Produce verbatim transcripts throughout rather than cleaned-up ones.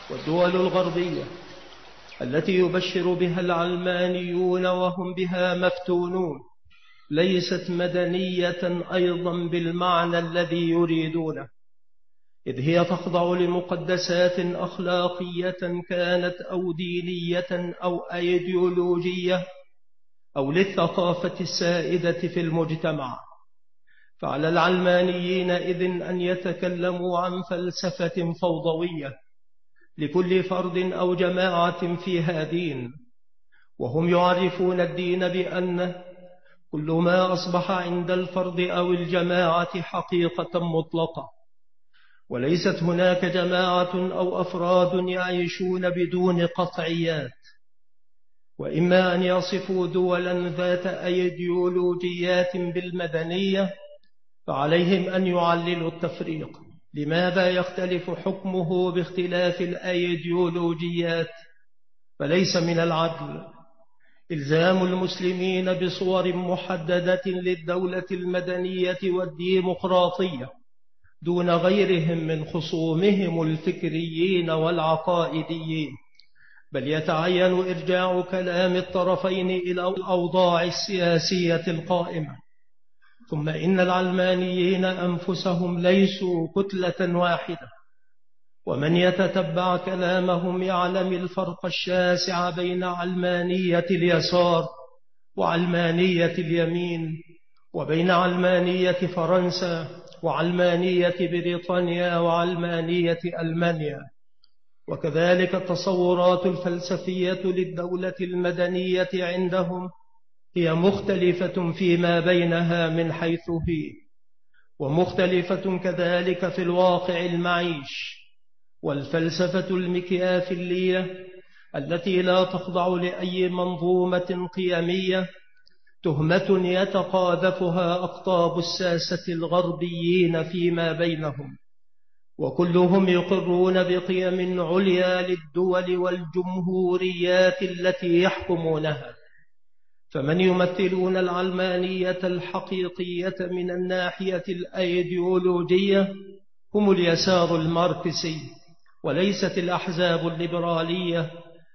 والدول الغربية التي يبشر بها العلمانيون وهم بها مفتونون ليست مدنية أيضا بالمعنى الذي يريدونه، إذ هي تخضع لمقدسات أخلاقية كانت أو دينية أو أيديولوجية أو للثقافة السائدة في المجتمع. فعلى العلمانيين إذن أن يتكلموا عن فلسفة فوضوية لكل فرد أو جماعة فيها دين، وهم يعرفون الدين بأن كل ما أصبح عند الفرد أو الجماعة حقيقة مطلقة، وليست هناك جماعة أو أفراد يعيشون بدون قطعيات. وإما أن يصفوا دولا ذات أيديولوجيات بالمدنية، فعليهم أن يعللوا التفريق. لماذا يختلف حكمه باختلاف الأيديولوجيات؟ فليس من العدل إلزام المسلمين بصور محددة للدولة المدنية والديمقراطية دون غيرهم من خصومهم الفكريين والعقائديين، بل يتعين إرجاع كلام الطرفين إلى الأوضاع السياسية القائمة. ثم إن العلمانيين أنفسهم ليسوا كتلة واحدة، ومن يتتبع كلامهم يعلم الفرق الشاسع بين علمانية اليسار وعلمانية اليمين، وبين علمانية فرنسا وعلمانية بريطانيا وعلمانية ألمانيا. وكذلك التصورات الفلسفية للدولة المدنية عندهم هي مختلفة فيما بينها من حيث هي، ومختلفة كذلك في الواقع المعيش. والفلسفة المكيافيلية التي لا تخضع لأي منظومة قيمية تهمة يتقاذفها أقطاب الساسة الغربيين فيما بينهم، وكلهم يقرون بقيم عليا للدول والجمهوريات التي يحكمونها. فمن يمثلون العلمانية الحقيقية من الناحية الأيديولوجية هم اليسار الماركسي، وليست الأحزاب الليبرالية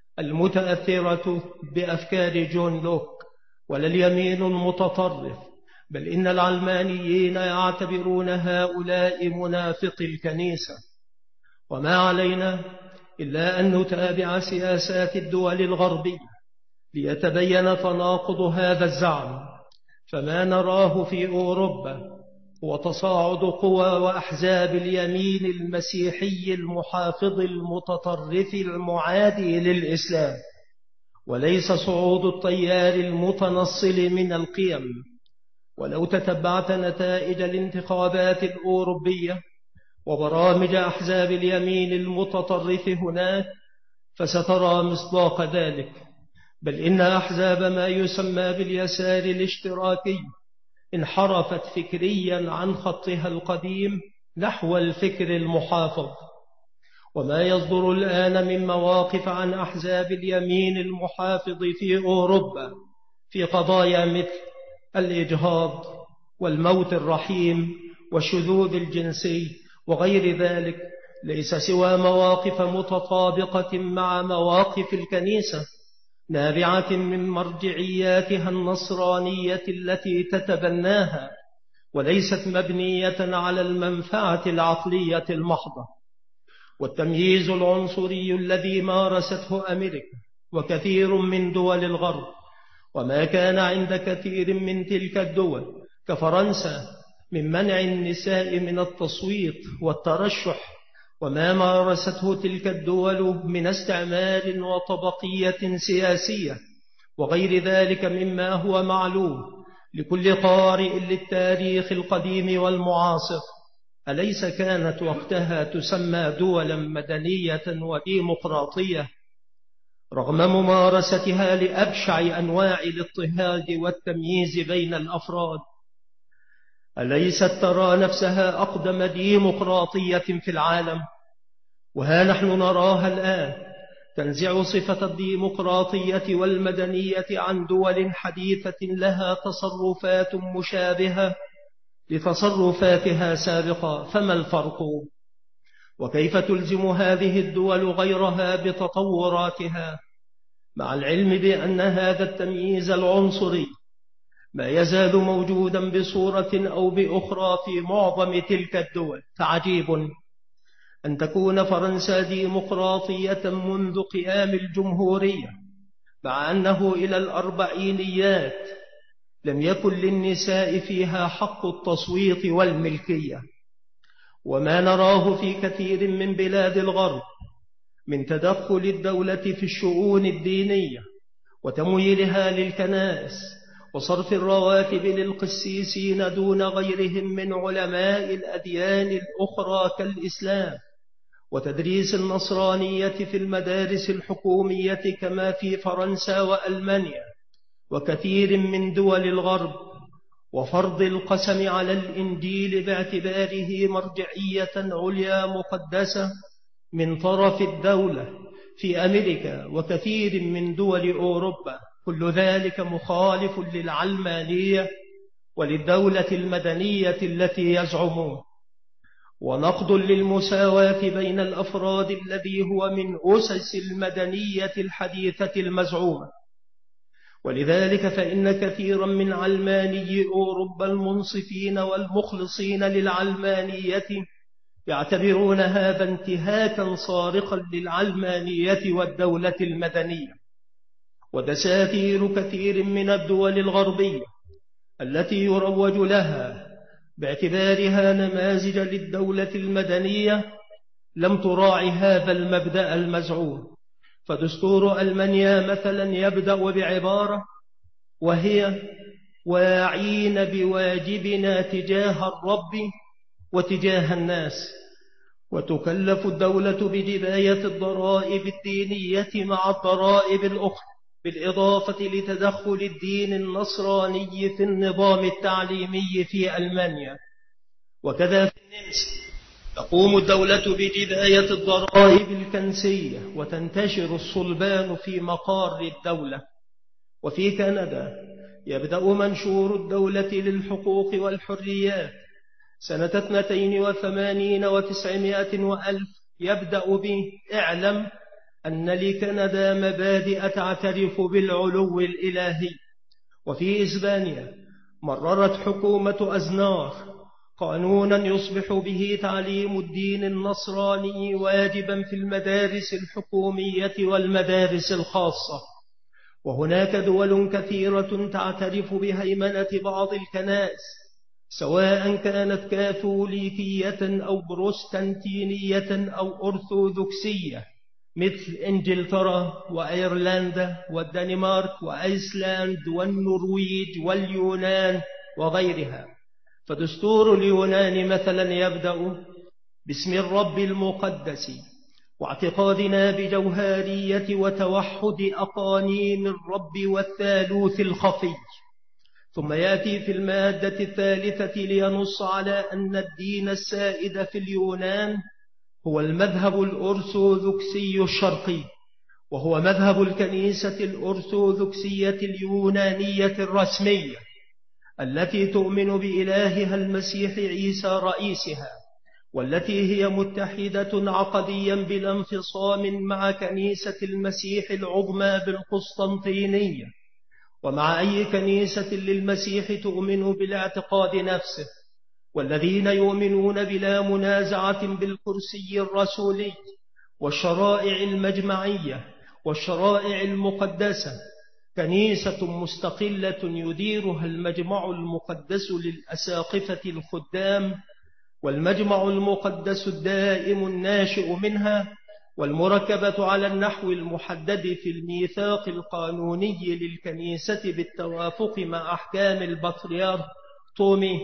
المتأثرة بأفكار جون لوك، ولا اليمين المتطرف، بل إن العلمانيين يعتبرون هؤلاء منافقي الكنيسة. وما علينا إلا أن نتابع سياسات الدول الغربية ليتبين تناقض هذا الزعم. فما نراه في أوروبا هو تصاعد قوى وأحزاب اليمين المسيحي المحافظ المتطرف المعادي للإسلام، وليس صعود التيار المتنصل من القيم. ولو تتبعت نتائج الانتخابات الأوروبية وبرامج أحزاب اليمين المتطرف هناك فسترى مصداق ذلك، بل إن أحزاب ما يسمى باليسار الاشتراكي انحرفت فكريا عن خطها القديم نحو الفكر المحافظ. وما يصدر الآن من مواقف عن أحزاب اليمين المحافظ في أوروبا في قضايا مثل الإجهاض والموت الرحيم والشذوذ الجنسي وغير ذلك ليس سوى مواقف متطابقة مع مواقف الكنيسة، نابعة من مرجعياتها النصرانية التي تتبناها، وليست مبنية على المنفعة العقلية المحضة. والتمييز العنصري الذي مارسته أمريكا وكثير من دول الغرب، وما كان عند كثير من تلك الدول كفرنسا من منع النساء من التصويت والترشح، وما مارسته تلك الدول من استعمار وطبقية سياسية وغير ذلك مما هو معلوم لكل قارئ للتاريخ القديم والمعاصر، أليس كانت وقتها تسمى دولا مدنية وديمقراطية رغم ممارستها لأبشع أنواع الاضطهاد والتمييز بين الأفراد؟ أليست ترى نفسها أقدم ديمقراطية في العالم؟ وها نحن نراها الآن تنزع صفة الديمقراطية والمدنية عن دول حديثة لها تصرفات مشابهة لتصرفاتها سابقا. فما الفرق؟ وكيف تلزم هذه الدول غيرها بتطوراتها، مع العلم بأن هذا التمييز العنصري ما يزال موجودا بصورة أو بأخرى في معظم تلك الدول. فعجيب أن تكون فرنسا ديمقراطية منذ قيام الجمهورية، مع أنه إلى الأربعينيات لم يكن للنساء فيها حق التصويت والملكية. وما نراه في كثير من بلاد الغرب من تدخل الدولة في الشؤون الدينية وتمويلها للكنائس وصرف الرواتب للقسيسين دون غيرهم من علماء الأديان الأخرى كالإسلام، وتدريس النصرانية في المدارس الحكومية كما في فرنسا وألمانيا وكثير من دول الغرب، وفرض القسم على الإنجيل باعتباره مرجعية عليا مقدسة من طرف الدولة في أمريكا وكثير من دول أوروبا. كل ذلك مخالف للعلمانية وللدولة المدنية التي يزعمون، ونقض للمساواة بين الأفراد الذي هو من أسس المدنية الحديثة المزعومة. ولذلك فإن كثيرا من علماني أوروبا المنصفين والمخلصين للعلمانية يعتبرون هذا انتهاكا صارخا للعلمانية والدولة المدنية. ودساتير كثير من الدول الغربية التي يروج لها باعتبارها نماذج للدولة المدنية لم تراعي هذا المبدأ المزعوم. فدستور ألمانيا مثلا يبدأ بعبارة وهي: واعين بواجبنا تجاه الرب وتجاه الناس. وتكلف الدولة بجباية الضرائب الدينية مع الضرائب الأخرى، بالإضافة لتدخل الدين النصراني في النظام التعليمي في ألمانيا. وكذا في النمسا تقوم الدولة بجباية الضرائب الكنسية وتنتشر الصلبان في مقار الدولة. وفي كندا يبدأ منشور الدولة للحقوق والحريات سنة اثنتين وثمانين وتسعمائة وألف يبدأ به: اعلم أن لكندا مبادئ تعترف بالعلو الإلهي. وفي إسبانيا مررت حكومة أزنار قانونا يصبح به تعليم الدين النصراني واجبا في المدارس الحكومية والمدارس الخاصة. وهناك دول كثيرة تعترف بهيمنة بعض الكنائس، سواء كانت كاثوليكية أو بروستانتينية أو أرثوذكسية، مثل إنجلترا وأيرلندا والدنمارك وأيسلاند والنرويج واليونان وغيرها. فدستور اليونان مثلا يبدأ باسم الرب المقدس واعتقادنا بجوهرية وتوحد أقانيم الرب والثالوث الخفي. ثم يأتي في المادة الثالثة لينص على أن الدين السائد في اليونان هو المذهب الأرثوذكسي الشرقي، وهو مذهب الكنيسة الأرثوذكسية اليونانية الرسمية التي تؤمن بإلهها المسيح عيسى رئيسها، والتي هي متحدة عقديا بلا انفصام مع كنيسة المسيح العظمى بالقسطنطينية، ومع أي كنيسة للمسيح تؤمن بالاعتقاد نفسه، والذين يؤمنون بلا منازعة بالكرسي الرسولي والشرائع المجمعية والشرائع المقدسة. كنيسة مستقلة يديرها المجمع المقدس للأساقفة الخدام، والمجمع المقدس الدائم الناشئ منها، والمركبة على النحو المحدد في الميثاق القانوني للكنيسة بالتوافق مع أحكام البطريرك تومي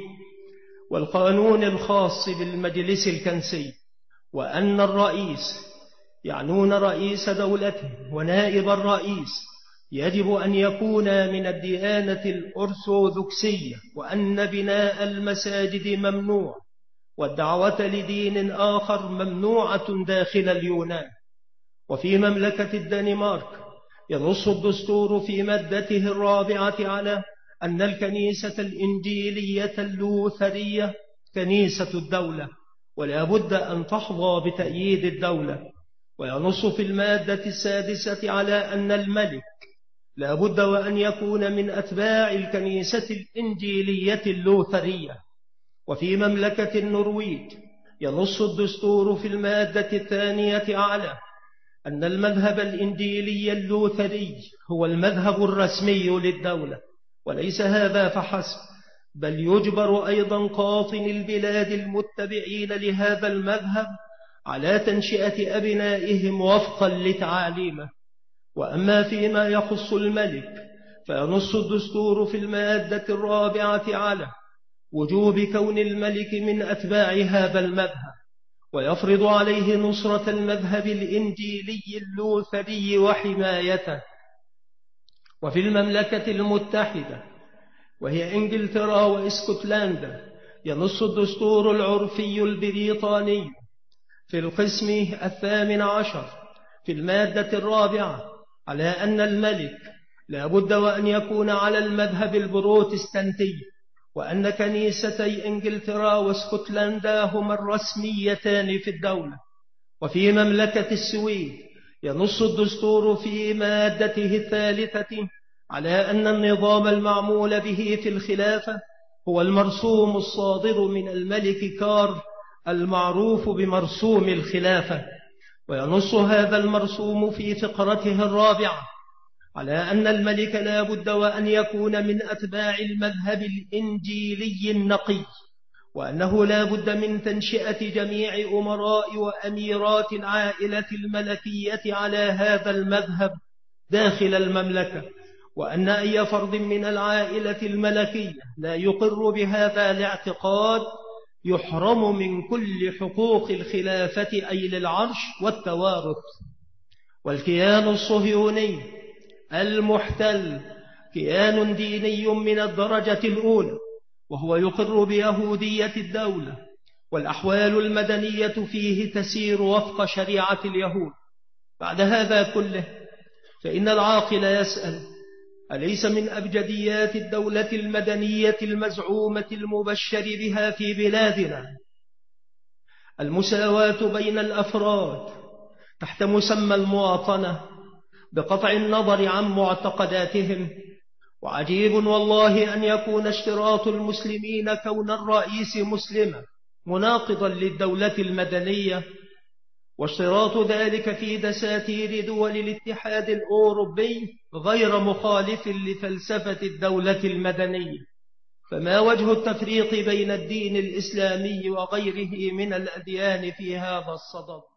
والقانون الخاص بالمجلس الكنسي. وأن الرئيس، يعنون رئيس دولته ونائب الرئيس، يجب أن يكون من الديانة الأرثوذكسية، وأن بناء المساجد ممنوع، والدعوة لدين آخر ممنوعة داخل اليونان. وفي مملكة الدنمارك ينص الدستور في مادته الرابعة على أن الكنيسة الإنجيلية اللوثرية كنيسة الدولة، ولا بد أن تحظى بتأييد الدولة. وينص في المادة السادسة على أن الملك لا بد وأن يكون من أتباع الكنيسة الإنجيلية اللوثرية. وفي مملكة النرويج ينص الدستور في المادة الثانية على أن المذهب الإنجيلي اللوثري هو المذهب الرسمي للدولة، وليس هذا فحسب، بل يجبر أيضا قاطن البلاد المتبعين لهذا المذهب على تنشئة أبنائهم وفقا لتعاليمه. وأما فيما يخص الملك فينص الدستور في المادة الرابعة على وجوب كون الملك من أتباع هذا المذهب، ويفرض عليه نصرة المذهب الإنجيلي اللوثري وحمايته. وفي المملكة المتحدة وهي إنجلترا وإسكتلندا ينص الدستور العرفي البريطاني في القسم الثامن عشر في المادة الرابعة على أن الملك لا بد وأن يكون على المذهب البروتستانتي، وأن كنيستي إنجلترا واسكتلندا هما الرسميتان في الدولة. وفي مملكة السويد ينص الدستور في مادته الثالثة على أن النظام المعمول به في الخلافة هو المرسوم الصادر من الملك كارل المعروف بمرسوم الخلافة. وينص هذا المرسوم في فقرته الرابعة على أن الملك لا بد وأن يكون من أتباع المذهب الإنجيلي النقي، وأنه لا بد من تنشئة جميع أمراء وأميرات العائلة الملكية على هذا المذهب داخل المملكة، وأن أي فرد من العائلة الملكية لا يقر بهذا الاعتقاد يحرم من كل حقوق الخلافة أي للعرش والتوارث. والكيان الصهيوني المحتل كيان ديني من الدرجة الأولى، وهو يقر بيهودية الدولة، والأحوال المدنية فيه تسير وفق شريعة اليهود. بعد هذا كله فإن العاقل يسأل: أليس من أبجديات الدولة المدنية المزعومة المبشر بها في بلادنا المساواة بين الأفراد تحت مسمى المواطنة بقطع النظر عن معتقداتهم؟ وعجيب والله أن يكون اشتراط المسلمين كون الرئيس مسلما مناقضا للدولة المدنية، واشتراط ذلك في دساتير دول الاتحاد الأوروبي غير مخالف لفلسفة الدولة المدنية. فما وجه التفريق بين الدين الإسلامي وغيره من الأديان في هذا الصدد؟